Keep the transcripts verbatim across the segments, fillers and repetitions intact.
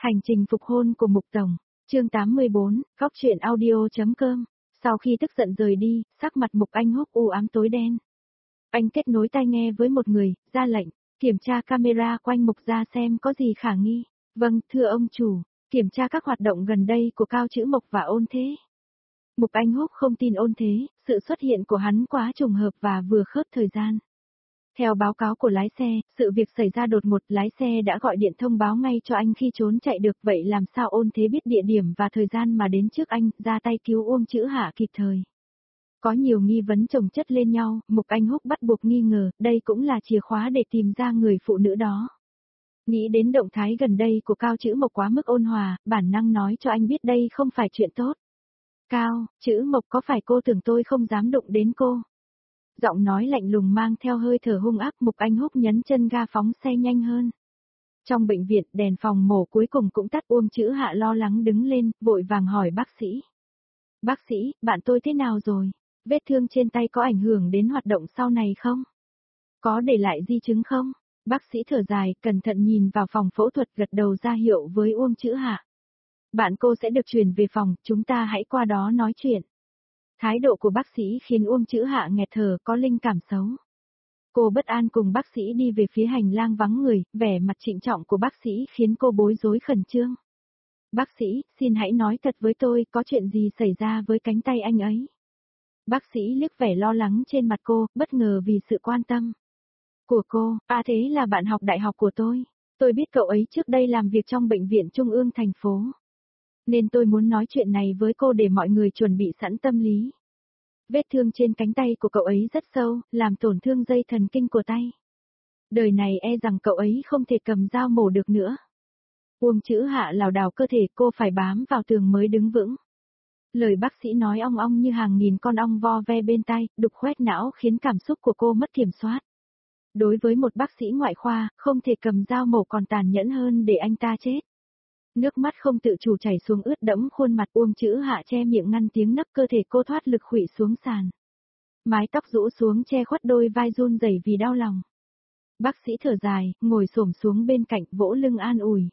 Hành trình phục hôn của Mục Tổng, chương tám mươi bốn, góc truyện audio.com. Sau khi tức giận rời đi, sắc mặt Mục Anh Húc u ám tối đen. Anh kết nối tai nghe với một người, ra lệnh, kiểm tra camera quanh Mục gia xem có gì khả nghi. Vâng, thưa ông chủ, kiểm tra các hoạt động gần đây của Cao Chữ Mộc và Ôn Thế. Mục Anh Húc không tin Ôn Thế, sự xuất hiện của hắn quá trùng hợp và vừa khớp thời gian. Theo báo cáo của lái xe, sự việc xảy ra đột ngột, lái xe đã gọi điện thông báo ngay cho anh khi trốn chạy được, vậy làm sao Ôn Thế biết địa điểm và thời gian mà đến trước anh, ra tay cứu Uông Chữ Hạ kịp thời. Có nhiều nghi vấn chồng chất lên nhau, Mục Anh Húc bắt buộc nghi ngờ, đây cũng là chìa khóa để tìm ra người phụ nữ đó. Nghĩ đến động thái gần đây của Cao Chữ Mộc quá mức ôn hòa, bản năng nói cho anh biết đây không phải chuyện tốt. Cao, Chữ Mộc, có phải cô tưởng tôi không dám đụng đến cô? Giọng nói lạnh lùng mang theo hơi thở hung ác, Mục Anh Húc nhấn chân ga phóng xe nhanh hơn. Trong bệnh viện, đèn phòng mổ cuối cùng cũng tắt. Uông Chữ Hạ lo lắng đứng lên, vội vàng hỏi bác sĩ. Bác sĩ, bạn tôi thế nào rồi? Vết thương trên tay có ảnh hưởng đến hoạt động sau này không? Có để lại di chứng không? Bác sĩ thở dài, cẩn thận nhìn vào phòng phẫu thuật, gật đầu ra hiệu với Uông Chữ Hạ. Bạn cô sẽ được chuyển về phòng, chúng ta hãy qua đó nói chuyện. Thái độ của bác sĩ khiến Uông Chữ Hạ nghẹt thở, có linh cảm xấu. Cô bất an cùng bác sĩ đi về phía hành lang vắng người, vẻ mặt trịnh trọng của bác sĩ khiến cô bối rối khẩn trương. Bác sĩ, xin hãy nói thật với tôi, có chuyện gì xảy ra với cánh tay anh ấy? Bác sĩ liếc vẻ lo lắng trên mặt cô, bất ngờ vì sự quan tâm của cô. À, thế là bạn học đại học của tôi. Tôi biết cậu ấy trước đây làm việc trong bệnh viện trung ương thành phố. Nên tôi muốn nói chuyện này với cô để mọi người chuẩn bị sẵn tâm lý. Vết thương trên cánh tay của cậu ấy rất sâu, làm tổn thương dây thần kinh của tay. Đời này e rằng cậu ấy không thể cầm dao mổ được nữa. Uông Chữ Hạ lảo đảo cơ thể, cô phải bám vào tường mới đứng vững. Lời bác sĩ nói ong ong như hàng nghìn con ong vo ve bên tai, đục khoét não khiến cảm xúc của cô mất kiểm soát. Đối với một bác sĩ ngoại khoa, không thể cầm dao mổ còn tàn nhẫn hơn để anh ta chết. Nước mắt không tự chủ chảy xuống ướt đẫm khuôn mặt. Uông Chữ Hạ che miệng ngăn tiếng nấc, cơ thể cô thoát lực khuỵu xuống sàn. Mái tóc rũ xuống che khuất đôi vai run rẩy vì đau lòng. Bác sĩ thở dài, ngồi xổm xuống bên cạnh, vỗ lưng an ủi.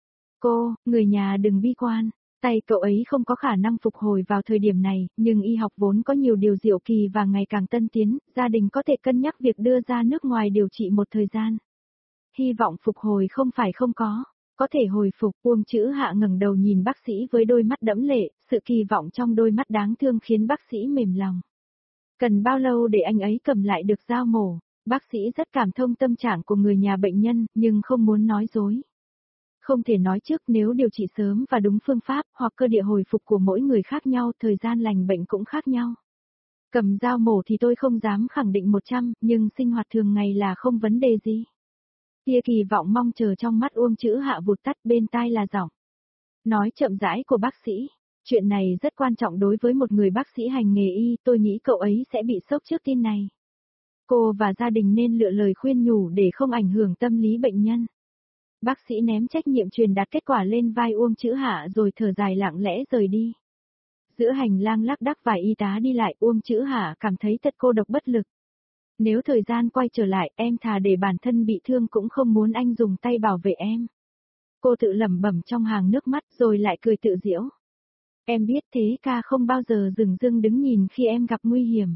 Cô, người nhà đừng bi quan, tay cậu ấy không có khả năng phục hồi vào thời điểm này, nhưng y học vốn có nhiều điều diệu kỳ và ngày càng tân tiến, gia đình có thể cân nhắc việc đưa ra nước ngoài điều trị một thời gian. Hy vọng phục hồi không phải không có. Có thể hồi phục. Uông Chữ Hạ ngẩng đầu nhìn bác sĩ với đôi mắt đẫm lệ, sự kỳ vọng trong đôi mắt đáng thương khiến bác sĩ mềm lòng. Cần bao lâu để anh ấy cầm lại được dao mổ? Bác sĩ rất cảm thông tâm trạng của người nhà bệnh nhân, nhưng không muốn nói dối. Không thể nói trước, nếu điều trị sớm và đúng phương pháp, hoặc cơ địa hồi phục của mỗi người khác nhau, thời gian lành bệnh cũng khác nhau. Cầm dao mổ thì tôi không dám khẳng định một trăm, nhưng sinh hoạt thường ngày là không vấn đề gì. Tia kỳ vọng mong chờ trong mắt Uông Chữ Hạ vụt tắt, bên tai là giọng nói chậm rãi của bác sĩ. Chuyện này rất quan trọng đối với một người bác sĩ hành nghề y, tôi nghĩ cậu ấy sẽ bị sốc trước tin này. Cô và gia đình nên lựa lời khuyên nhủ để không ảnh hưởng tâm lý bệnh nhân. Bác sĩ ném trách nhiệm truyền đạt kết quả lên vai Uông Chữ Hạ rồi thở dài lặng lẽ rời đi. Giữa hành lang lác đác vài y tá đi lại, Uông Chữ Hạ cảm thấy thật cô độc bất lực. Nếu thời gian quay trở lại, em thà để bản thân bị thương cũng không muốn anh dùng tay bảo vệ em. Cô tự lẩm bẩm trong hàng nước mắt rồi lại cười tự giễu. Em biết thế ca không bao giờ dừng dưng đứng nhìn khi em gặp nguy hiểm.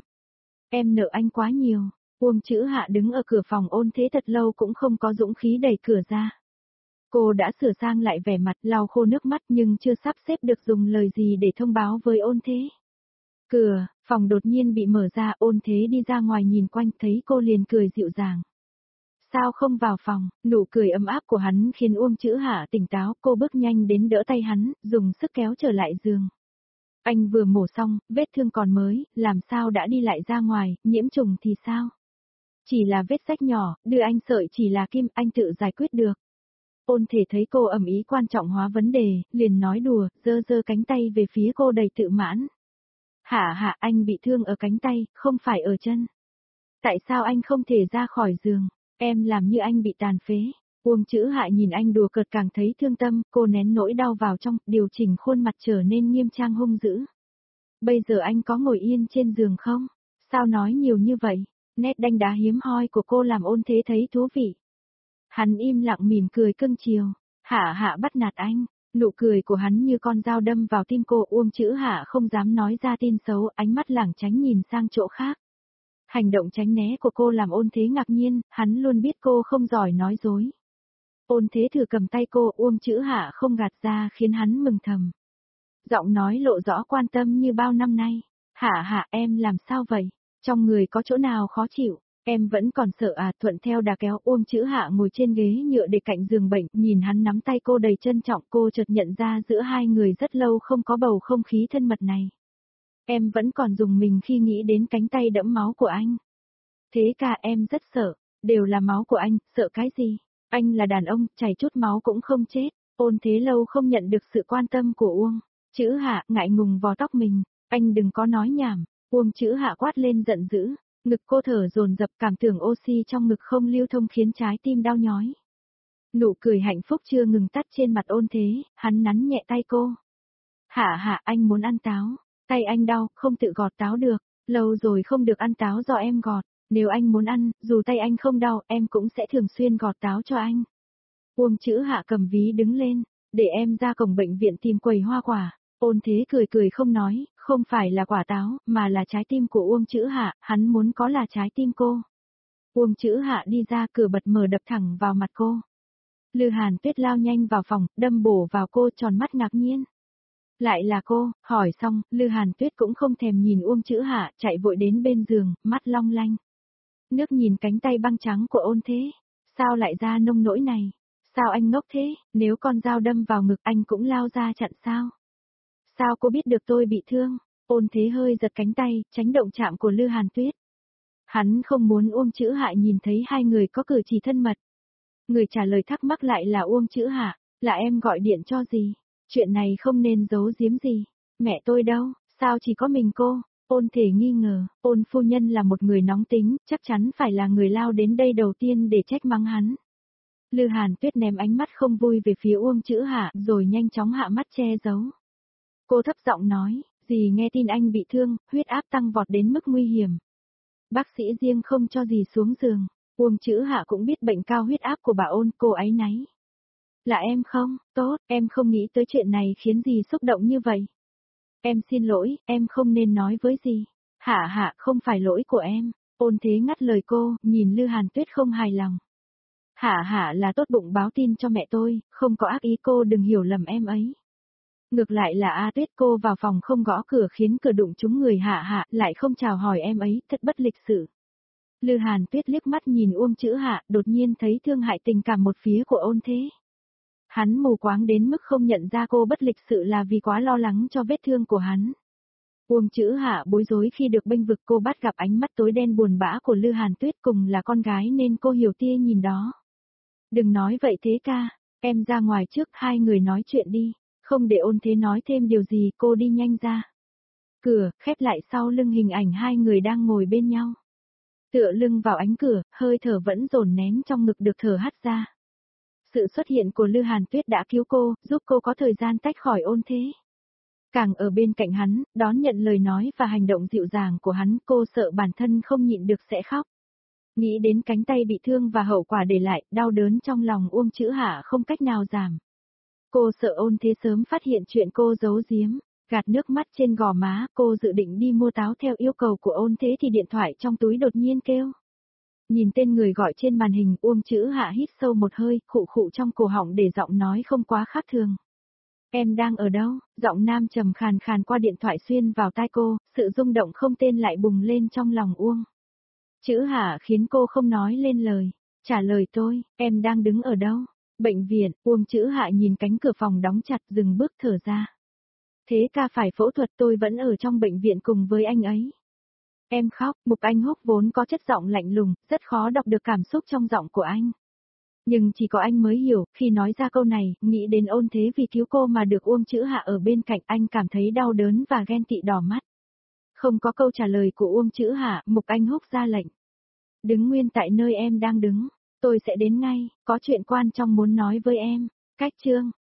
Em nợ anh quá nhiều. Uông Chữ Hạ đứng ở cửa phòng Ôn Thế thật lâu cũng không có dũng khí đẩy cửa ra. Cô đã sửa sang lại vẻ mặt, lau khô nước mắt nhưng chưa sắp xếp được dùng lời gì để thông báo với Ôn Thế. Cửa phòng đột nhiên bị mở ra, Ôn Thế đi ra ngoài nhìn quanh, thấy cô liền cười dịu dàng. Sao không vào phòng? Nụ cười ấm áp của hắn khiến Uông Chữ Hạ tỉnh táo, cô bước nhanh đến đỡ tay hắn, dùng sức kéo trở lại giường. Anh vừa mổ xong, vết thương còn mới, làm sao đã đi lại ra ngoài, nhiễm trùng thì sao? Chỉ là vết rách nhỏ, đưa anh sợi chỉ là kim, anh tự giải quyết được. Ôn Thể thấy cô ầm ý quan trọng hóa vấn đề, liền nói đùa, giơ giơ cánh tay về phía cô đầy tự mãn. Hạ hạ, anh bị thương ở cánh tay, không phải ở chân. Tại sao anh không thể ra khỏi giường? Em làm như anh bị tàn phế. Uông Chữ Hạ nhìn anh đùa cợt càng thấy thương tâm, cô nén nỗi đau vào trong, điều chỉnh khuôn mặt trở nên nghiêm trang hung dữ. Bây giờ anh có ngồi yên trên giường không? Sao nói nhiều như vậy? Nét đanh đá hiếm hoi của cô làm Ôn Thế thấy thú vị. Hắn im lặng mỉm cười cưng chiều. Hạ Hạ bắt nạt anh, nụ cười của hắn như con dao đâm vào tim cô. Uông Chữ Hạ không dám nói ra tin xấu, ánh mắt lảng tránh nhìn sang chỗ khác. Hành động tránh né của cô làm Ôn Thế ngạc nhiên, hắn luôn biết cô không giỏi nói dối. Ôn Thế thử cầm tay cô, Uông Chữ Hạ không gạt ra khiến hắn mừng thầm. Giọng nói lộ rõ quan tâm như bao năm nay. Hạ Hạ, em làm sao vậy? Trong người có chỗ nào khó chịu? Em vẫn còn sợ à? Thuận theo đà kéo. Uông Chữ Hạ ngồi trên ghế nhựa để cạnh giường bệnh, nhìn hắn nắm tay cô đầy trân trọng. Cô chợt nhận ra giữa hai người rất lâu không có bầu không khí thân mật này. Em vẫn còn rùng mình khi nghĩ đến cánh tay đẫm máu của anh. Thế ca, em rất sợ. Đều là máu của anh, sợ cái gì? Anh là đàn ông, chảy chút máu cũng không chết. Ôn Thế lâu không nhận được sự quan tâm của Uông Chữ Hạ, ngại ngùng vò tóc mình. Anh đừng có nói nhảm. Uông Chữ Hạ quát lên giận dữ. Ngực cô thở dồn dập, cảm tưởng oxy trong ngực không lưu thông khiến trái tim đau nhói. Nụ cười hạnh phúc chưa ngừng tắt trên mặt Ôn Thế, hắn nắn nhẹ tay cô. Hạ Hạ, anh muốn ăn táo. Tay anh đau, không tự gọt táo được. Lâu rồi không được ăn táo do em gọt. Nếu anh muốn ăn, dù tay anh không đau, em cũng sẽ thường xuyên gọt táo cho anh. Uông Chữ Hạ cầm ví đứng lên. Để em ra cổng bệnh viện tìm quầy hoa quả. Ôn Thế cười cười không nói, không phải là quả táo, mà là trái tim của Uông Chữ Hạ, hắn muốn có là trái tim cô. Uông Chữ Hạ đi ra, cửa bật mở đập thẳng vào mặt cô. Lư Hàn Tuyết lao nhanh vào phòng, đâm bổ vào cô, tròn mắt ngạc nhiên. Lại là cô, hỏi xong, Lư Hàn Tuyết cũng không thèm nhìn Uông Chữ Hạ, chạy vội đến bên giường, mắt long lanh. Nước nhìn cánh tay băng trắng của Ôn Thế, sao lại ra nông nỗi này? Sao anh ngốc thế, nếu con dao đâm vào ngực anh cũng lao ra chặn sao? Sao cô biết được tôi bị thương? Ôn Thế hơi giật cánh tay, tránh động chạm của Lư Hàn Tuyết. Hắn không muốn Uông Chữ Hạ nhìn thấy hai người có cử chỉ thân mật. Người trả lời thắc mắc lại là Uông Chữ Hạ, là em gọi điện cho gì? Chuyện này không nên giấu giếm gì. Mẹ tôi đâu, sao chỉ có mình cô? Ôn Thể nghi ngờ, Ôn phu nhân là một người nóng tính, chắc chắn phải là người lao đến đây đầu tiên để trách mắng hắn. Lư Hàn Tuyết ném ánh mắt không vui về phía Uông Chữ Hạ, rồi nhanh chóng hạ mắt che giấu. Cô thấp giọng nói, dì nghe tin anh bị thương, huyết áp tăng vọt đến mức nguy hiểm. Bác sĩ riêng không cho dì xuống giường. Uông Chữ Hạ cũng biết bệnh cao huyết áp của bà Ôn, cô ấy náy. Là em không, tốt, em không nghĩ tới chuyện này khiến dì xúc động như vậy. Em xin lỗi, em không nên nói với dì. Hạ Hạ, không phải lỗi của em. Ôn Thế ngắt lời cô, nhìn Lư Hàn Tuyết không hài lòng. Hạ Hạ là tốt bụng báo tin cho mẹ tôi, không có ác ý, cô đừng hiểu lầm em ấy. Ngược lại là A Tuyết, cô vào phòng không gõ cửa khiến cửa đụng trúng người Hạ Hạ, lại không chào hỏi em ấy, thật bất lịch sự. Lư Hàn Tuyết liếc mắt nhìn Uông Chữ Hạ, đột nhiên thấy thương hại tình cảm một phía của Ôn Thế. Hắn mù quáng đến mức không nhận ra cô bất lịch sự là vì quá lo lắng cho vết thương của hắn. Uông Chữ Hạ bối rối khi được bênh vực, cô bắt gặp ánh mắt tối đen buồn bã của Lư Hàn Tuyết, cùng là con gái nên cô hiểu tia nhìn đó. Đừng nói vậy Thế ca, em ra ngoài trước, hai người nói chuyện đi. Không để Ôn Thế nói thêm điều gì, cô đi nhanh ra. Cửa, khép lại sau lưng hình ảnh hai người đang ngồi bên nhau. Tựa lưng vào ánh cửa, hơi thở vẫn dồn nén trong ngực được thở hắt ra. Sự xuất hiện của Lư Hàn Tuyết đã cứu cô, giúp cô có thời gian tách khỏi Ôn Thế. Càng ở bên cạnh hắn, đón nhận lời nói và hành động dịu dàng của hắn, cô sợ bản thân không nhịn được sẽ khóc. Nghĩ đến cánh tay bị thương và hậu quả để lại, đau đớn trong lòng Uông Chữ Hạ không cách nào giảm. Cô sợ Ôn Thế sớm phát hiện chuyện cô giấu giếm, gạt nước mắt trên gò má, cô dự định đi mua táo theo yêu cầu của Ôn Thế thì điện thoại trong túi đột nhiên kêu. Nhìn tên người gọi trên màn hình, Uông Chữ Hạ hít sâu một hơi, khụ khụ trong cổ họng để giọng nói không quá khác thường. Em đang ở đâu? Giọng nam trầm khàn khàn qua điện thoại xuyên vào tai cô, sự rung động không tên lại bùng lên trong lòng Uông Chữ Hạ khiến cô không nói lên lời. Trả lời tôi, em đang đứng ở đâu? Bệnh viện. Uông Chữ Hạ nhìn cánh cửa phòng đóng chặt, dừng bước thở ra. Thế ca phải phẫu thuật, tôi vẫn ở trong bệnh viện cùng với anh ấy. Em khóc. Mục Anh Húc vốn có chất giọng lạnh lùng, rất khó đọc được cảm xúc trong giọng của anh. Nhưng chỉ có anh mới hiểu, khi nói ra câu này, nghĩ đến Ôn Thế vì cứu cô mà được Uông Chữ Hạ ở bên cạnh, anh cảm thấy đau đớn và ghen tị đỏ mắt. Không có câu trả lời của Uông Chữ Hạ, Mục Anh Húc ra lệnh. Đứng nguyên tại nơi em đang đứng, tôi sẽ đến ngay, có chuyện quan trọng muốn nói với em. Cách chương